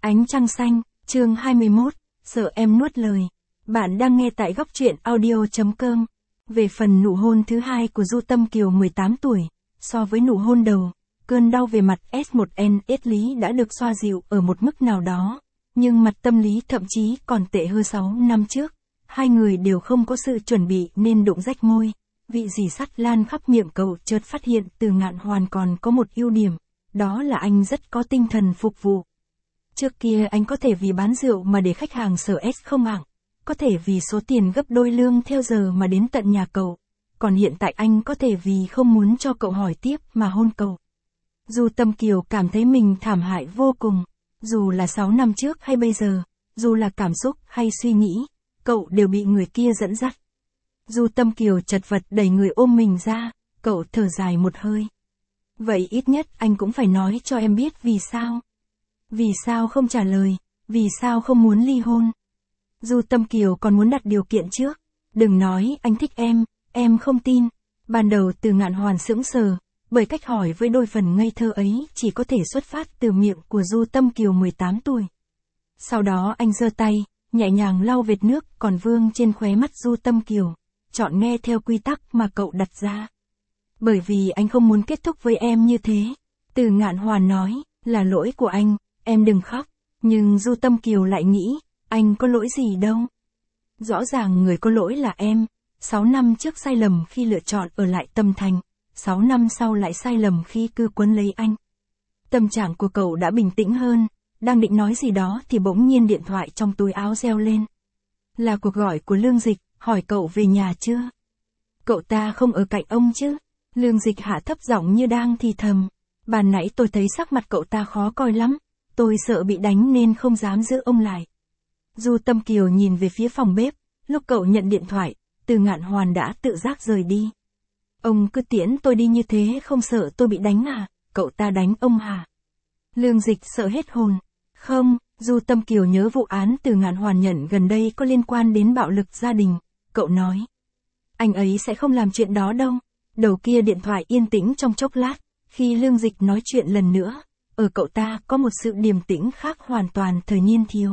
Ánh trăng xanh, chương 21, sợ em nuốt lời. Bạn đang nghe tại góc truyện audio.com. Về phần nụ hôn thứ hai của Du Tâm Kiều 18 tuổi, so với nụ hôn đầu, cơn đau về mặt S1N lý đã được xoa dịu ở một mức nào đó, nhưng mặt tâm lý thậm chí còn tệ hơn 6 năm trước. Hai người đều không có sự chuẩn bị nên đụng rách môi, vị dì sắt lan khắp miệng cậu chợt phát hiện Từ Ngạn Hoàn còn có một ưu điểm, đó là anh rất có tinh thần phục vụ. Trước kia anh có thể vì bán rượu mà để khách hàng sở S không hạng, có thể vì số tiền gấp đôi lương theo giờ mà đến tận nhà cậu, còn hiện tại anh có thể vì không muốn cho cậu hỏi tiếp mà hôn cậu. Du Tâm Kiều cảm thấy mình thảm hại vô cùng, dù là 6 năm trước hay bây giờ, dù là cảm xúc hay suy nghĩ, cậu đều bị người kia dẫn dắt. Du Tâm Kiều chật vật đẩy người ôm mình ra, cậu thở dài một hơi. Vậy ít nhất anh cũng phải nói cho em biết vì sao. Vì sao không trả lời, vì sao không muốn ly hôn. Du Tâm Kiều còn muốn đặt điều kiện trước. Đừng nói anh thích em không tin. Ban đầu Từ Ngạn Hoàn sững sờ, bởi cách hỏi với đôi phần ngây thơ ấy chỉ có thể xuất phát từ miệng của Du Tâm Kiều 18 tuổi. Sau đó anh giơ tay, nhẹ nhàng lau vệt nước còn vương trên khóe mắt Du Tâm Kiều, chọn nghe theo quy tắc mà cậu đặt ra. Bởi vì anh không muốn kết thúc với em như thế. Từ Ngạn Hoàn nói, là lỗi của anh, em đừng khóc. Nhưng Du Tâm Kiều lại nghĩ, anh có lỗi gì đâu. Rõ ràng người có lỗi là em. 6 năm trước sai lầm khi lựa chọn ở lại Tâm Thành, 6 năm sau lại sai lầm khi cứ quấn lấy anh. Tâm trạng của cậu đã bình tĩnh hơn, đang định nói gì đó thì bỗng nhiên điện thoại trong túi áo reo lên. Là cuộc gọi của Lương Dịch, hỏi cậu về nhà chưa? Cậu ta không ở cạnh ông chứ? Lương Dịch hạ thấp giọng như đang thì thầm. Ban nãy tôi thấy sắc mặt cậu ta khó coi lắm, tôi sợ bị đánh nên không dám giữ ông lại. Du Tâm Kiều nhìn về phía phòng bếp, lúc cậu nhận điện thoại, Từ Ngạn Hoàn đã tự giác rời đi. Ông cứ tiễn tôi đi như thế không sợ tôi bị đánh à? Cậu ta đánh ông hả? Lương Dịch sợ hết hồn. Không, Du Tâm Kiều nhớ vụ án Từ Ngạn Hoàn nhận gần đây có liên quan đến bạo lực gia đình. Cậu nói, anh ấy sẽ không làm chuyện đó đâu. Đầu kia điện thoại yên tĩnh trong chốc lát, khi Lương Dịch nói chuyện lần nữa, ở cậu ta có một sự điềm tĩnh khác hoàn toàn thời niên thiếu.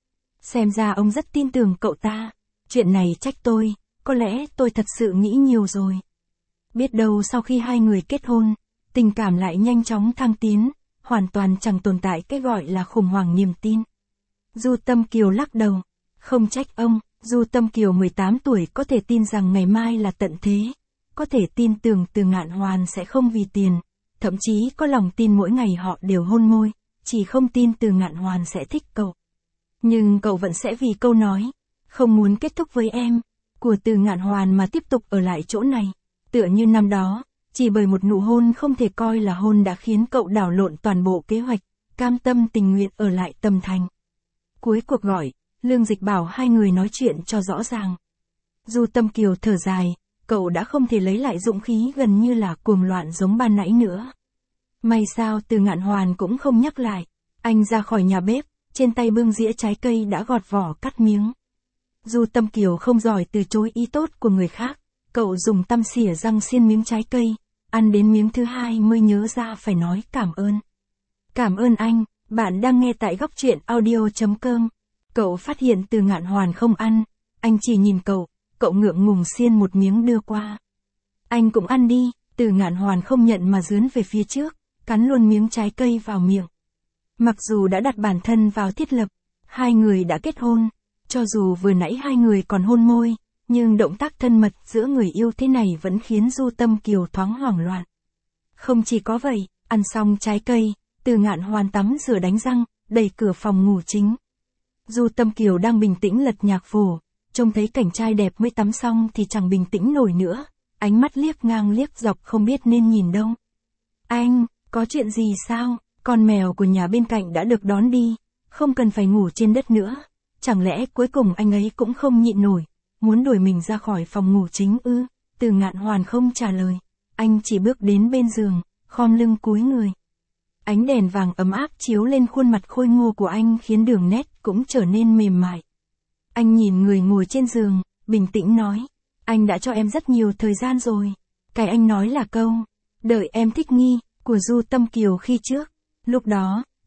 Xem ra ông rất tin tưởng cậu ta. Chuyện này trách tôi, có lẽ tôi thật sự nghĩ nhiều rồi. Biết đâu sau khi hai người kết hôn, tình cảm lại nhanh chóng thăng tiến, hoàn toàn chẳng tồn tại cái gọi là khủng hoảng niềm tin. Du Tâm Kiều lắc đầu, không trách ông. Du Tâm Kiều 18 tuổi có thể tin rằng ngày mai là tận thế, có thể tin tưởng Từ Ngạn Hoàn sẽ không vì tiền, thậm chí có lòng tin mỗi ngày họ đều hôn môi, chỉ không tin Từ Ngạn Hoàn sẽ thích cậu. Nhưng cậu vẫn sẽ vì câu nói, không muốn kết thúc với em, của Từ Ngạn Hoàn mà tiếp tục ở lại chỗ này. Tựa như năm đó, chỉ bởi một nụ hôn không thể coi là hôn đã khiến cậu đảo lộn toàn bộ kế hoạch, cam tâm tình nguyện ở lại Tâm Thành. Cuối cuộc gọi, Lương Dịch bảo hai người nói chuyện cho rõ ràng. Du Tâm Kiều thở dài, cậu đã không thể lấy lại dũng khí gần như là cuồng loạn giống ban nãy nữa. May sao Từ Ngạn Hoàn cũng không nhắc lại. Anh ra khỏi nhà bếp, trên tay bưng dĩa trái cây đã gọt vỏ cắt miếng. Du Tâm Kiều không giỏi từ chối ý tốt của người khác, cậu dùng tăm xỉa răng xiên miếng trái cây, ăn đến miếng thứ hai mới nhớ ra phải nói cảm ơn. Cảm ơn anh, bạn đang nghe tại góc truyện audio.com. Cậu phát hiện Từ Ngạn Hoàn không ăn, anh chỉ nhìn cậu ngượng ngùng xiên một miếng đưa qua. Anh cũng ăn đi. Từ Ngạn Hoàn không nhận mà dướn về phía trước, cắn luôn miếng trái cây vào miệng. Mặc dù đã đặt bản thân vào thiết lập, hai người đã kết hôn, cho dù vừa nãy hai người còn hôn môi, nhưng động tác thân mật giữa người yêu thế này vẫn khiến Du Tâm Kiều thoáng hoảng loạn. Không chỉ có vậy, ăn xong trái cây, Từ Ngạn Hoàn tắm rửa đánh răng, đẩy cửa phòng ngủ chính. Du Tâm Kiều đang bình tĩnh lật nhạc phổ, trông thấy cảnh trai đẹp mới tắm xong thì chẳng bình tĩnh nổi nữa, ánh mắt liếc ngang liếc dọc không biết nên nhìn đâu. Anh, có chuyện gì sao? Con mèo của nhà bên cạnh đã được đón đi, không cần phải ngủ trên đất nữa. Chẳng lẽ cuối cùng anh ấy cũng không nhịn nổi, muốn đuổi mình ra khỏi phòng ngủ chính ư? Từ Ngạn Hoàn không trả lời, anh chỉ bước đến bên giường, khom lưng cúi người. Ánh đèn vàng ấm áp chiếu lên khuôn mặt khôi ngô của anh khiến đường nét cũng trở nên mềm mại. Anh nhìn người ngồi trên giường, bình tĩnh nói, anh đã cho em rất nhiều thời gian rồi. Cái anh nói là câu, đợi em thích nghi, của Du Tâm Kiều khi trước. Lúc đó,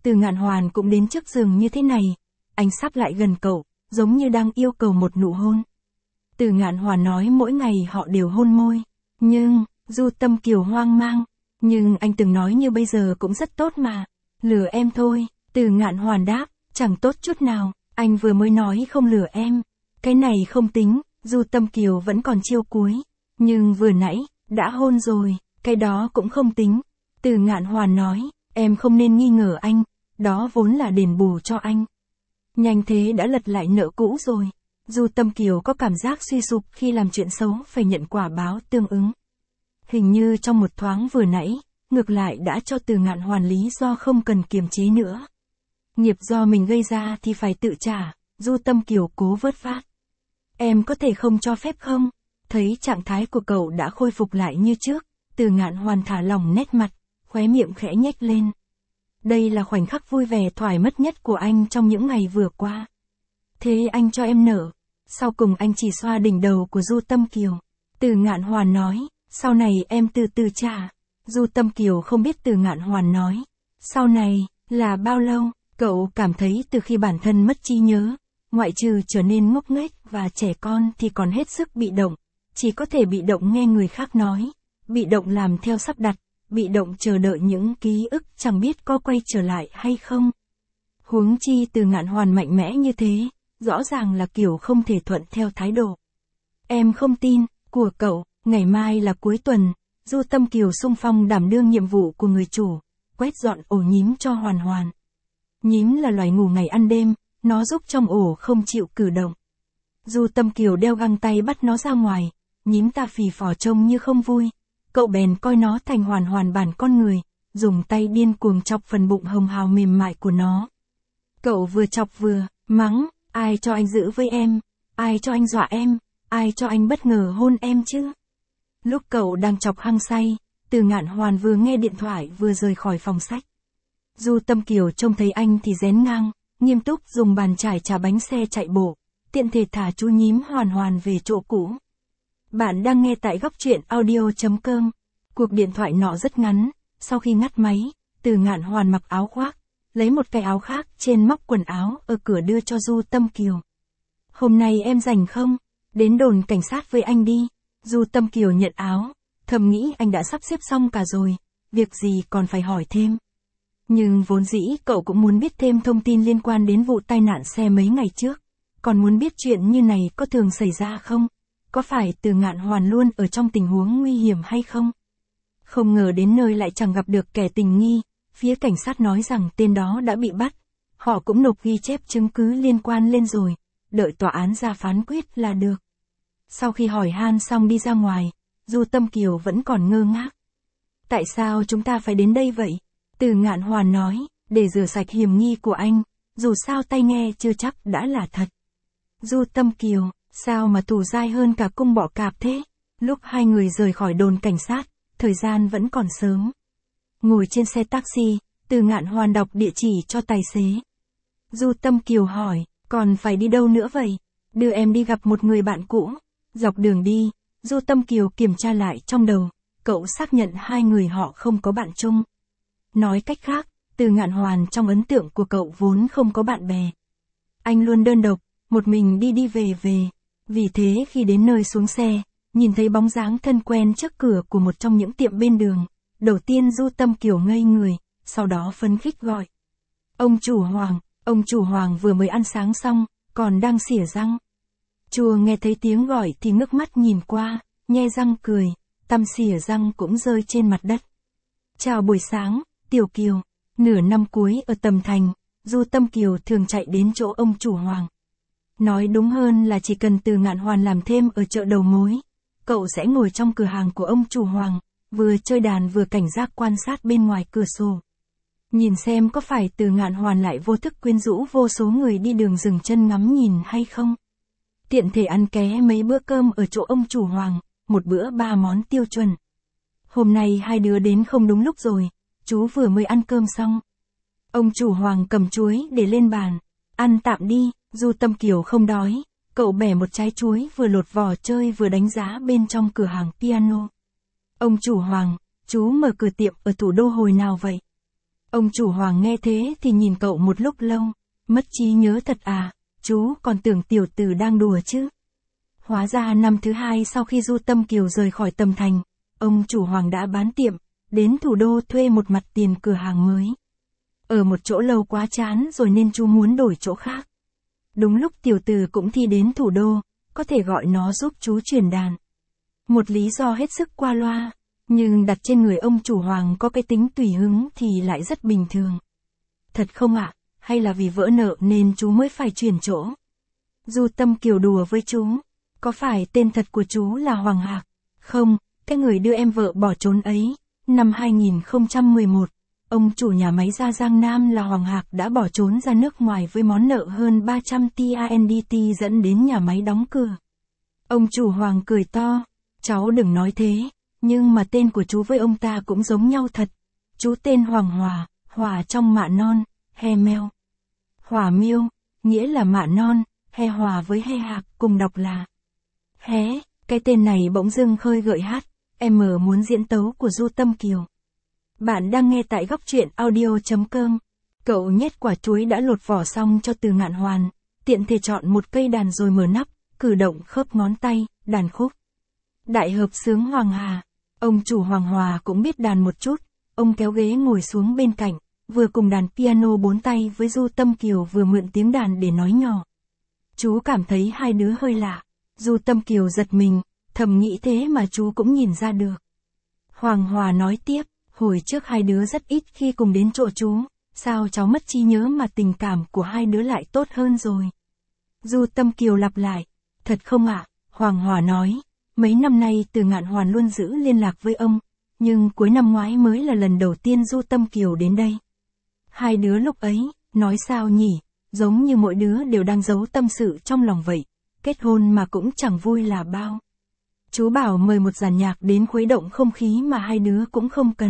Từ Ngạn Hoàn cũng đến trước giường như thế này. Anh sắp lại gần cậu, giống như đang yêu cầu một nụ hôn. Từ Ngạn Hoàn nói mỗi ngày họ đều hôn môi. Nhưng, Du Tâm Kiều hoang mang. Nhưng anh từng nói như bây giờ cũng rất tốt mà. Lừa em thôi, Từ Ngạn Hoàn đáp, chẳng tốt chút nào, anh vừa mới nói không lừa em. Cái này không tính, Du Tâm Kiều vẫn còn chiêu cuối. Nhưng vừa nãy, đã hôn rồi, cái đó cũng không tính. Từ Ngạn Hoàn nói, em không nên nghi ngờ anh, đó vốn là đền bù cho anh. Nhanh thế đã lật lại nợ cũ rồi. Du Tâm Kiều có cảm giác suy sụp khi làm chuyện xấu phải nhận quả báo tương ứng. Hình như trong một thoáng vừa nãy, ngược lại đã cho Từ Ngạn Hoàn lý do không cần kiềm chế nữa. Nghiệp do mình gây ra thì phải tự trả, Du Tâm Kiều cố vớt vát. Em có thể không cho phép không? Thấy trạng thái của cậu đã khôi phục lại như trước, Từ Ngạn Hoàn thả lỏng nét mặt, khóe miệng khẽ nhếch lên. Đây là khoảnh khắc vui vẻ thoải mát nhất của anh trong những ngày vừa qua. Thế anh cho em nợ. Sau cùng anh chỉ xoa đỉnh đầu của Du Tâm Kiều. Từ Ngạn Hoàn nói, sau này em từ từ trả. Du Tâm Kiều không biết Từ Ngạn Hoàn nói. Sau này, là bao lâu? Cậu cảm thấy từ khi bản thân mất trí nhớ, ngoại trừ trở nên ngốc nghếch và trẻ con thì còn hết sức bị động. Chỉ có thể bị động nghe người khác nói, bị động làm theo sắp đặt, bị động chờ đợi những ký ức chẳng biết có quay trở lại hay không. Huống chi Từ Ngạn Hoàn mạnh mẽ như thế, rõ ràng là kiểu không thể thuận theo thái độ. Em không tin, của cậu, ngày mai là cuối tuần, Du Tâm Kiều xung phong đảm đương nhiệm vụ của người chủ, quét dọn ổ nhím cho Hoàn Hoàn. Nhím là loài ngủ ngày ăn đêm, nó giúp trong ổ không chịu cử động. Du Tâm Kiều đeo găng tay bắt nó ra ngoài, nhím ta phì phò trông như không vui. Cậu bèn coi nó thành hoàn hoàn bản con người, dùng tay điên cuồng chọc phần bụng hồng hào mềm mại của nó. Cậu vừa chọc vừa mắng, ai cho anh giữ với em, ai cho anh dọa em, ai cho anh bất ngờ hôn em chứ. Lúc cậu đang chọc hăng say, Từ Ngạn Hoàn vừa nghe điện thoại vừa rời khỏi phòng sách. Du Tâm Kiều trông thấy anh thì rén ngang, nghiêm túc dùng bàn chải trả bánh xe chạy bộ, tiện thể thả chú nhím Hoàn Hoàn về chỗ cũ. Bạn đang nghe tại góc truyện audio.com. Cuộc điện thoại nọ rất ngắn, sau khi ngắt máy, Từ Ngạn Hoàn mặc áo khoác, lấy một cái áo khác trên móc quần áo ở cửa đưa cho Du Tâm Kiều. Hôm nay em rảnh không? Đến đồn cảnh sát với anh đi. Du Tâm Kiều nhận áo, thầm nghĩ anh đã sắp xếp xong cả rồi, việc gì còn phải hỏi thêm. Nhưng vốn dĩ cậu cũng muốn biết thêm thông tin liên quan đến vụ tai nạn xe mấy ngày trước, còn muốn biết chuyện như này có thường xảy ra không? Có phải Từ Ngạn Hoàn luôn ở trong tình huống nguy hiểm hay không? Không ngờ đến nơi lại chẳng gặp được kẻ tình nghi, phía cảnh sát nói rằng tên đó đã bị bắt. Họ cũng nộp ghi chép chứng cứ liên quan lên rồi, đợi tòa án ra phán quyết là được. Sau khi hỏi han xong đi ra ngoài, Du Tâm Kiều vẫn còn ngơ ngác. Tại sao chúng ta phải đến đây vậy? Từ Ngạn Hoàn nói, để rửa sạch hiểm nghi của anh, dù sao tai nghe chưa chắc đã là thật. Du Tâm Kiều, sao mà thủ dai hơn cả cung bọ cạp thế? Lúc hai người rời khỏi đồn cảnh sát, thời gian vẫn còn sớm. Ngồi trên xe taxi, Từ Ngạn Hoàn đọc địa chỉ cho tài xế. Du Tâm Kiều hỏi, còn phải đi đâu nữa vậy? Đưa em đi gặp một người bạn cũ. Dọc đường đi, Du Tâm Kiều kiểm tra lại trong đầu, cậu xác nhận hai người họ không có bạn chung. Nói cách khác, Từ Ngạn Hoàn trong ấn tượng của cậu vốn không có bạn bè. Anh luôn đơn độc, một mình đi về. Vì thế khi đến nơi xuống xe, nhìn thấy bóng dáng thân quen trước cửa của một trong những tiệm bên đường, đầu tiên Du Tâm Kiều ngây người, sau đó phấn khích gọi. Ông chủ Hoàng vừa mới ăn sáng xong, còn đang xỉa răng. Chùa nghe thấy tiếng gọi thì ngước mắt nhìn qua, nhe răng cười, tăm xỉa răng cũng rơi trên mặt đất. Chào buổi sáng, Tiểu Kiều. Nửa năm cuối ở Tầm Thành, Du Tâm Kiều thường chạy đến chỗ ông chủ Hoàng. Nói đúng hơn là chỉ cần Từ Ngạn Hoàn làm thêm ở chợ đầu mối, cậu sẽ ngồi trong cửa hàng của ông chủ Hoàng, vừa chơi đàn vừa cảnh giác quan sát bên ngoài cửa sổ. Nhìn xem có phải Từ Ngạn Hoàn lại vô thức quyến rũ vô số người đi đường dừng chân ngắm nhìn hay không. Tiện thể ăn ké mấy bữa cơm ở chỗ ông chủ Hoàng, một bữa 3 món tiêu chuẩn. Hôm nay hai đứa đến không đúng lúc rồi, chú vừa mới ăn cơm xong. Ông chủ Hoàng cầm chuối để lên bàn. Ăn tạm đi, Du Tâm Kiều không đói. Cậu bẻ một trái chuối vừa lột vỏ chơi vừa đánh giá bên trong cửa hàng piano. Ông chủ Hoàng, chú mở cửa tiệm ở thủ đô hồi nào vậy? Ông chủ Hoàng nghe thế thì nhìn cậu một lúc lâu, mất trí nhớ thật à, chú còn tưởng tiểu tử đang đùa chứ. Hóa ra năm thứ hai sau khi Du Tâm Kiều rời khỏi Tầm Thành, ông chủ Hoàng đã bán tiệm, đến thủ đô thuê một mặt tiền cửa hàng mới. Ở một chỗ lâu quá chán rồi nên chú muốn đổi chỗ khác. Đúng lúc tiểu tử cũng thi đến thủ đô, có thể gọi nó giúp chú chuyển đàn. Một lý do hết sức qua loa, nhưng đặt trên người ông chủ Hoàng có cái tính tùy hứng thì lại rất bình thường. Thật không ạ, hay là vì vỡ nợ nên chú mới phải chuyển chỗ? Du Tâm Kiều đùa với chú, có phải tên thật của chú là Hoàng Hạc? Không, cái người đưa em vợ bỏ trốn ấy, năm 2011, ông chủ nhà máy da Giang Nam là Hoàng Hạc đã bỏ trốn ra nước ngoài với món nợ hơn 300 TINDT dẫn đến nhà máy đóng cửa. Ông chủ Hoàng cười to, cháu đừng nói thế, nhưng mà tên của chú với ông ta cũng giống nhau thật. Chú tên Hoàng Hòa, Hòa trong mạ non, he meo. Hòa miêu, nghĩa là mạ non, he hòa với he hạc cùng đọc là hé, cái tên này bỗng dưng khơi gợi hát, em muốn diễn tấu của Du Tâm Kiều. Bạn đang nghe tại góc truyện audio.com. Cậu nhét quả chuối đã lột vỏ xong cho Từ Ngạn Hoàn, tiện thể chọn một cây đàn rồi mở nắp, cử động khớp ngón tay, đàn khúc. Đại hợp xướng Hoàng Hà. Ông chủ Hoàng Hòa cũng biết đàn một chút, ông kéo ghế ngồi xuống bên cạnh, vừa cùng đàn piano 4 tay với Du Tâm Kiều vừa mượn tiếng đàn để nói nhỏ. Chú cảm thấy hai đứa hơi lạ. Du Tâm Kiều giật mình, thầm nghĩ thế mà chú cũng nhìn ra được. Hoàng Hòa nói tiếp, hồi trước hai đứa rất ít khi cùng đến chỗ chú, sao cháu mất trí nhớ mà tình cảm của hai đứa lại tốt hơn rồi. Du Tâm Kiều lặp lại, thật không ạ? Hoàng Hòa nói, mấy năm nay Từ Ngạn Hoàn luôn giữ liên lạc với ông, nhưng cuối năm ngoái mới là lần đầu tiên Du Tâm Kiều đến đây. Hai đứa lúc ấy, nói sao nhỉ, giống như mỗi đứa đều đang giấu tâm sự trong lòng vậy, kết hôn mà cũng chẳng vui là bao. Chú bảo mời một dàn nhạc đến khuấy động không khí mà hai đứa cũng không cần.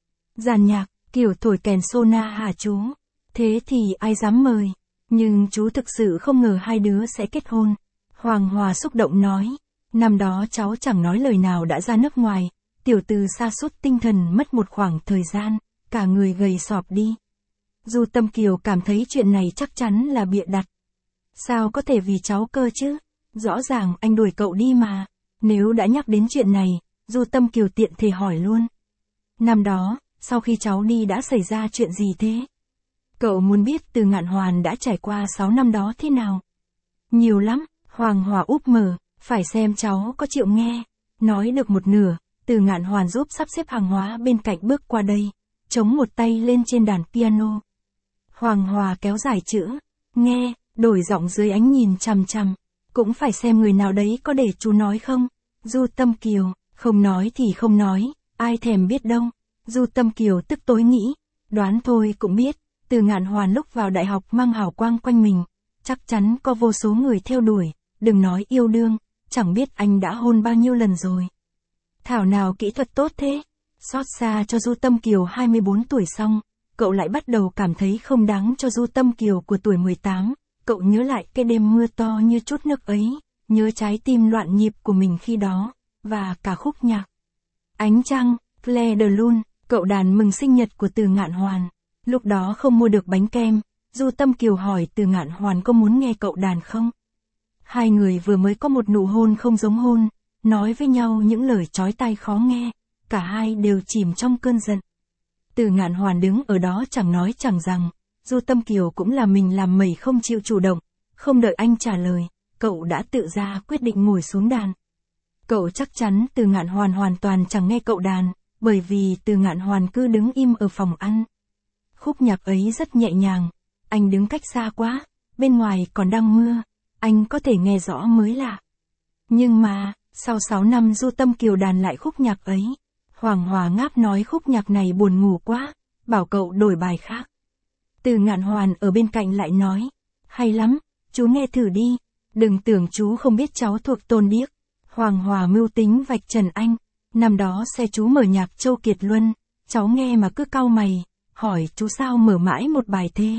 Dàn nhạc, kiểu thổi kèn sona hả chú? Thế thì ai dám mời, nhưng chú thực sự không ngờ hai đứa sẽ kết hôn. Hoàng Hòa xúc động nói, năm đó cháu chẳng nói lời nào đã ra nước ngoài, tiểu từ sa sút tinh thần mất một khoảng thời gian, cả người gầy sọp đi. Du Tâm Kiều cảm thấy chuyện này chắc chắn là bịa đặt. Sao có thể vì cháu cơ chứ? Rõ ràng anh đuổi cậu đi mà. Nếu đã nhắc đến chuyện này, Du Tâm Kiều tiện thể hỏi luôn. Năm đó, sau khi cháu đi đã xảy ra chuyện gì thế? Cậu muốn biết Từ Ngạn Hoàn đã trải qua 6 năm đó thế nào? Nhiều lắm, Hoàng Hòa úp mở, phải xem cháu có chịu nghe. Nói được một nửa, Từ Ngạn Hoàn giúp sắp xếp hàng hóa bên cạnh bước qua đây, chống một tay lên trên đàn piano. Hoàng Hòa kéo dài chữ, nghe, đổi giọng dưới ánh nhìn chằm chằm. Cũng phải xem người nào đấy có để chú nói không? Du Tâm Kiều, không nói thì không nói, ai thèm biết đâu. Du Tâm Kiều tức tối nghĩ, đoán thôi cũng biết, Từ Ngạn Hoàn lúc vào đại học mang hào quang quanh mình, chắc chắn có vô số người theo đuổi, đừng nói yêu đương, chẳng biết anh đã hôn bao nhiêu lần rồi. Thảo nào kỹ thuật tốt thế? Xót xa cho Du Tâm Kiều 24 tuổi xong, cậu lại bắt đầu cảm thấy không đáng cho Du Tâm Kiều của tuổi 18. Cậu nhớ lại cái đêm mưa to như chút nước ấy, nhớ trái tim loạn nhịp của mình khi đó, và cả khúc nhạc. Ánh trăng, Claire de Lune, cậu đàn mừng sinh nhật của Từ Ngạn Hoàn. Lúc đó không mua được bánh kem, Du Tâm Kiều hỏi Từ Ngạn Hoàn có muốn nghe cậu đàn không? Hai người vừa mới có một nụ hôn không giống hôn, nói với nhau những lời chói tai khó nghe, cả hai đều chìm trong cơn giận. Từ Ngạn Hoàn đứng ở đó chẳng nói chẳng rằng. Du Tâm Kiều cũng là mình làm mẩy không chịu chủ động, không đợi anh trả lời, cậu đã tự ra quyết định ngồi xuống đàn. Cậu chắc chắn Từ Ngạn Hoàn hoàn toàn chẳng nghe cậu đàn, bởi vì Từ Ngạn Hoàn cứ đứng im ở phòng ăn. Khúc nhạc ấy rất nhẹ nhàng, anh đứng cách xa quá, bên ngoài còn đang mưa, anh có thể nghe rõ mới lạ. Nhưng mà, sau 6 năm Du Tâm Kiều đàn lại khúc nhạc ấy, Hoàng Hòa ngáp nói khúc nhạc này buồn ngủ quá, bảo cậu đổi bài khác. Từ Ngạn Hoàn ở bên cạnh lại nói, hay lắm, chú nghe thử đi, đừng tưởng chú không biết cháu thuộc tôn điếc. Hoàng Hòa mưu tính vạch trần anh, năm đó xe chú mở nhạc Châu Kiệt Luân, cháu nghe mà cứ cau mày, hỏi chú sao mở mãi một bài thế.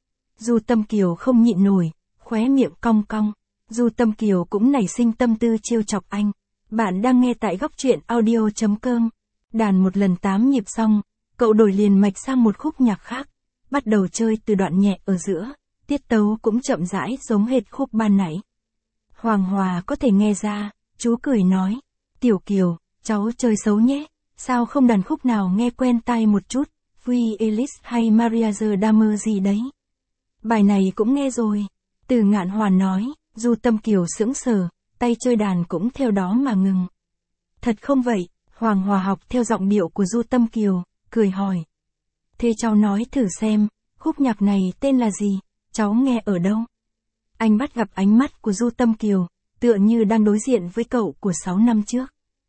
Du Tâm Kiều không nhịn nổi, khóe miệng cong cong, Du Tâm Kiều cũng nảy sinh tâm tư trêu chọc anh. Bạn đang nghe tại góc truyện audio.com, đàn một lần 8 nhịp xong, Cậu đổi liền mạch sang một khúc nhạc khác, bắt đầu chơi từ đoạn nhẹ ở giữa, tiết tấu cũng chậm rãi giống hệt khúc ban nãy. Hoàng Hòa có thể nghe ra, chú cười nói, Tiểu Kiều, cháu chơi xấu nhé, sao không đàn khúc nào nghe quen tai một chút, Vui Ellis hay Mariage d'amour gì đấy. Bài này cũng nghe rồi. Từ Ngạn Hoàn nói, Du Tâm Kiều sững sờ, tay chơi đàn cũng theo đó mà ngừng. Thật không vậy? Hoàng Hòa học theo giọng điệu của Du Tâm Kiều, cười hỏi. Thế cháu nói thử xem, khúc nhạc này tên là gì, cháu nghe ở đâu? Anh bắt gặp ánh mắt của Du Tâm Kiều, tựa như đang đối diện với cậu của 6 năm trước.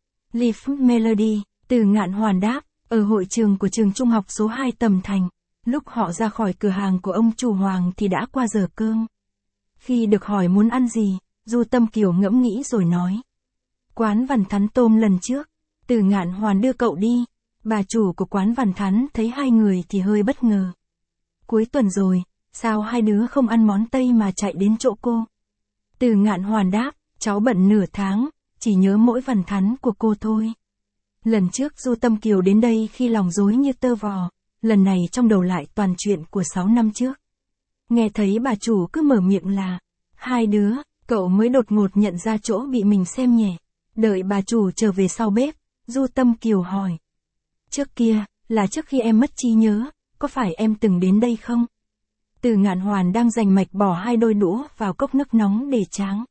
Leaf Melody, Từ Ngạn Hoàn đáp, ở hội trường của trường trung học số 2 Tầm Thành. Lúc họ ra khỏi cửa hàng của ông chủ Hoàng thì đã qua giờ cơm. Khi được hỏi muốn ăn gì, Du Tâm Kiều ngẫm nghĩ rồi nói. Quán Vằn Thắn tôm lần trước, Từ Ngạn Hoàn đưa cậu đi. Bà chủ của quán Vằn Thắn thấy hai người thì hơi bất ngờ. Cuối tuần rồi, sao hai đứa không ăn món Tây mà chạy đến chỗ cô? Từ Ngạn Hoàn đáp, cháu bận nửa tháng, chỉ nhớ mỗi Vằn Thắn của cô thôi. Lần trước Du Tâm Kiều đến đây khi lòng rối như tơ vò, lần này trong đầu lại toàn chuyện của 6 năm trước. Nghe thấy bà chủ cứ mở miệng là, hai đứa, cậu mới đột ngột nhận ra chỗ bị mình xem nhẹ. Đợi bà chủ trở về sau bếp, Du Tâm Kiều hỏi. Trước kia, là trước khi em mất trí nhớ, có phải em từng đến đây không? Từ Ngạn Hoàn đang giành mạch bỏ hai đôi đũa vào cốc nước nóng để tráng.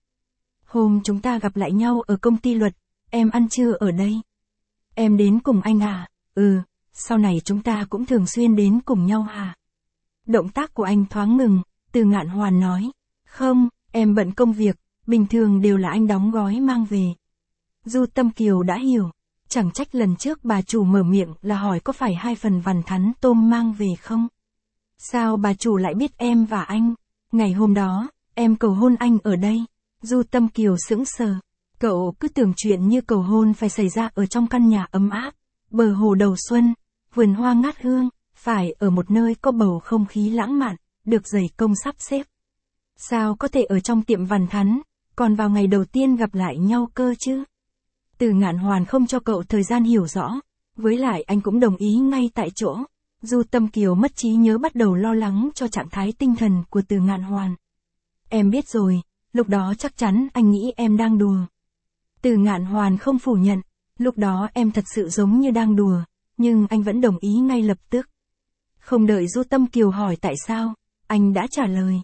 Hôm chúng ta gặp lại nhau ở công ty luật, em ăn trưa ở đây. Em đến cùng anh à? Ừ, sau này chúng ta cũng thường xuyên đến cùng nhau hả? Động tác của anh thoáng ngừng, Từ Ngạn Hoàn nói. Không, em bận công việc, bình thường đều là anh đóng gói mang về. Du Tâm Kiều đã hiểu. Chẳng trách lần trước bà chủ mở miệng là hỏi có phải 2 phần Vằn Thắn tôm mang về không? Sao bà chủ lại biết em và anh? Ngày hôm đó, em cầu hôn anh ở đây. Du Tâm Kiều sững sờ. Cậu cứ tưởng chuyện như cầu hôn phải xảy ra ở trong căn nhà ấm áp, bờ hồ đầu xuân, vườn hoa ngát hương, phải ở một nơi có bầu không khí lãng mạn, được dày công sắp xếp. Sao có thể ở trong tiệm Vằn Thắn, còn vào ngày đầu tiên gặp lại nhau cơ chứ? Từ Ngạn Hoàn không cho cậu thời gian hiểu rõ, với lại anh cũng đồng ý ngay tại chỗ. Du Tâm Kiều mất trí nhớ bắt đầu lo lắng cho trạng thái tinh thần của Từ Ngạn Hoàn. Em biết rồi, lúc đó chắc chắn anh nghĩ em đang đùa. Từ Ngạn Hoàn không phủ nhận, lúc đó em thật sự giống như đang đùa, nhưng anh vẫn đồng ý ngay lập tức. Không đợi Du Tâm Kiều hỏi tại sao, anh đã trả lời.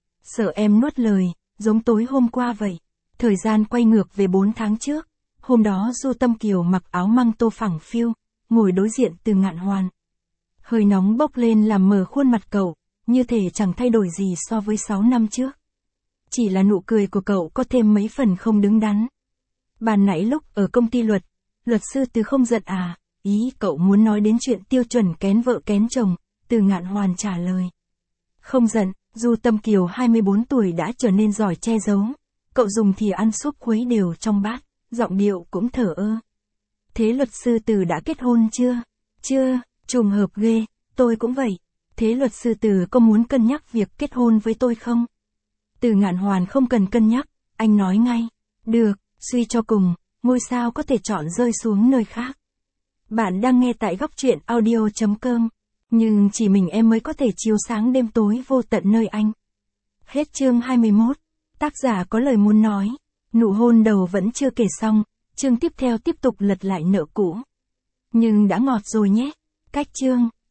Sợ em nuốt lời, giống tối hôm qua vậy. Thời gian quay ngược về 4 tháng trước. Hôm đó Du Tâm Kiều mặc áo măng tô phẳng phiu, ngồi đối diện Từ Ngạn Hoàn. Hơi nóng bốc lên làm mờ khuôn mặt cậu, như thể chẳng thay đổi gì so với 6 năm trước. Chỉ là nụ cười của cậu có thêm mấy phần không đứng đắn. Ban nãy lúc ở công ty luật sư Từ không giận à? Ý cậu muốn nói đến chuyện tiêu chuẩn kén vợ kén chồng, Từ Ngạn Hoàn trả lời. Không giận, Du Tâm Kiều 24 tuổi đã trở nên giỏi che giấu. Cậu dùng thìa ăn súp khuấy đều trong bát, giọng điệu cũng thở ơ. Thế luật sư Từ đã kết hôn chưa? Chưa, trùng hợp ghê, tôi cũng vậy. Thế luật sư Từ có muốn cân nhắc việc kết hôn với tôi không? Từ Ngạn Hoàn không cần cân nhắc, anh nói ngay. Được, suy cho cùng, ngôi sao có thể chọn rơi xuống nơi khác. Bạn đang nghe tại góc truyện audio.com, nhưng chỉ mình em mới có thể chiếu sáng đêm tối vô tận nơi anh. Hết chương 21, tác giả có lời muốn nói. Nụ hôn đầu vẫn chưa kể xong, chương tiếp theo tiếp tục lật lại nợ cũ. Nhưng đã ngọt rồi nhé. Cách chương